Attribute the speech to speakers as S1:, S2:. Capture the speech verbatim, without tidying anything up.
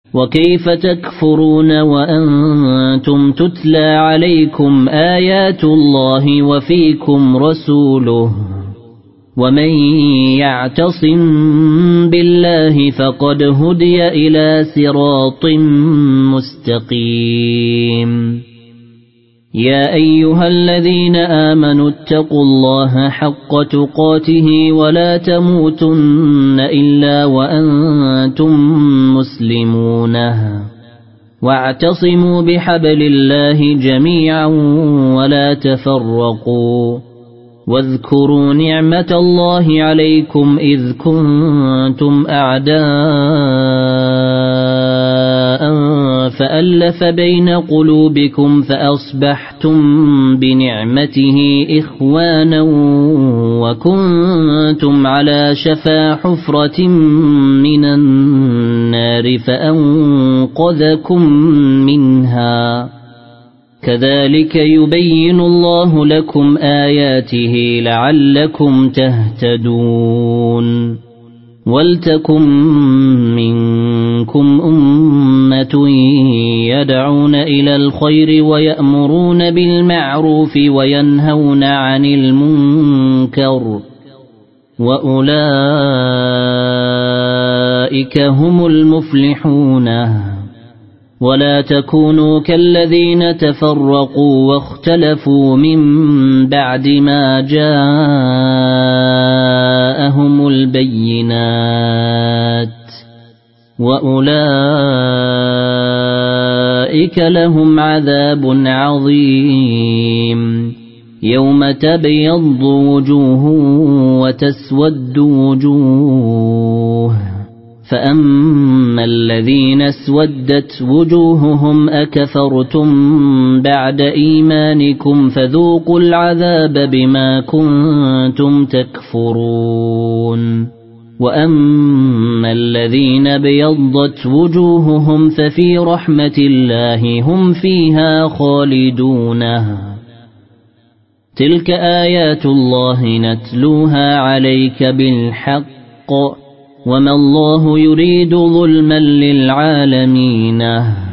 S1: وكيف تكفرون وأنتم تتلى عليكم آيات الله وفيكم رسوله ومن يعتصم بالله فقد هدي إلى صراط مستقيم يا أيها الذين آمنوا اتقوا الله حق تقاته ولا تموتن إلا وأنتم مسلمون واعتصموا بحبل الله جميعا ولا تفرقوا واذكروا نعمة الله عليكم إذ كنتم أعداء فألف بين قلوبكم فأصبحتم بنعمته إخوانا وكنتم على شفا حفرة من النار فأنقذكم منها كذلك يبين الله لكم آياته لعلكم تهتدون ولتكن منكم أمة يدعون إلى الخير ويأمرون بالمعروف وينهون عن المنكر وأولئك هم المفلحون ولا تكونوا كالذين تفرقوا واختلفوا من بعد ما جاءهم البينات وأولئك لهم عذاب عظيم يوم تبيض وجوه وتسود وجوه فأما الذين اسودت وجوههم أكفرتم بعد إيمانكم فذوقوا العذاب بما كنتم تكفرون وأما الذين بيضت وجوههم ففي رحمة الله هم فيها خالدون تلك آيات الله نتلوها عليك بالحق وما الله يريد ظلما للعالمين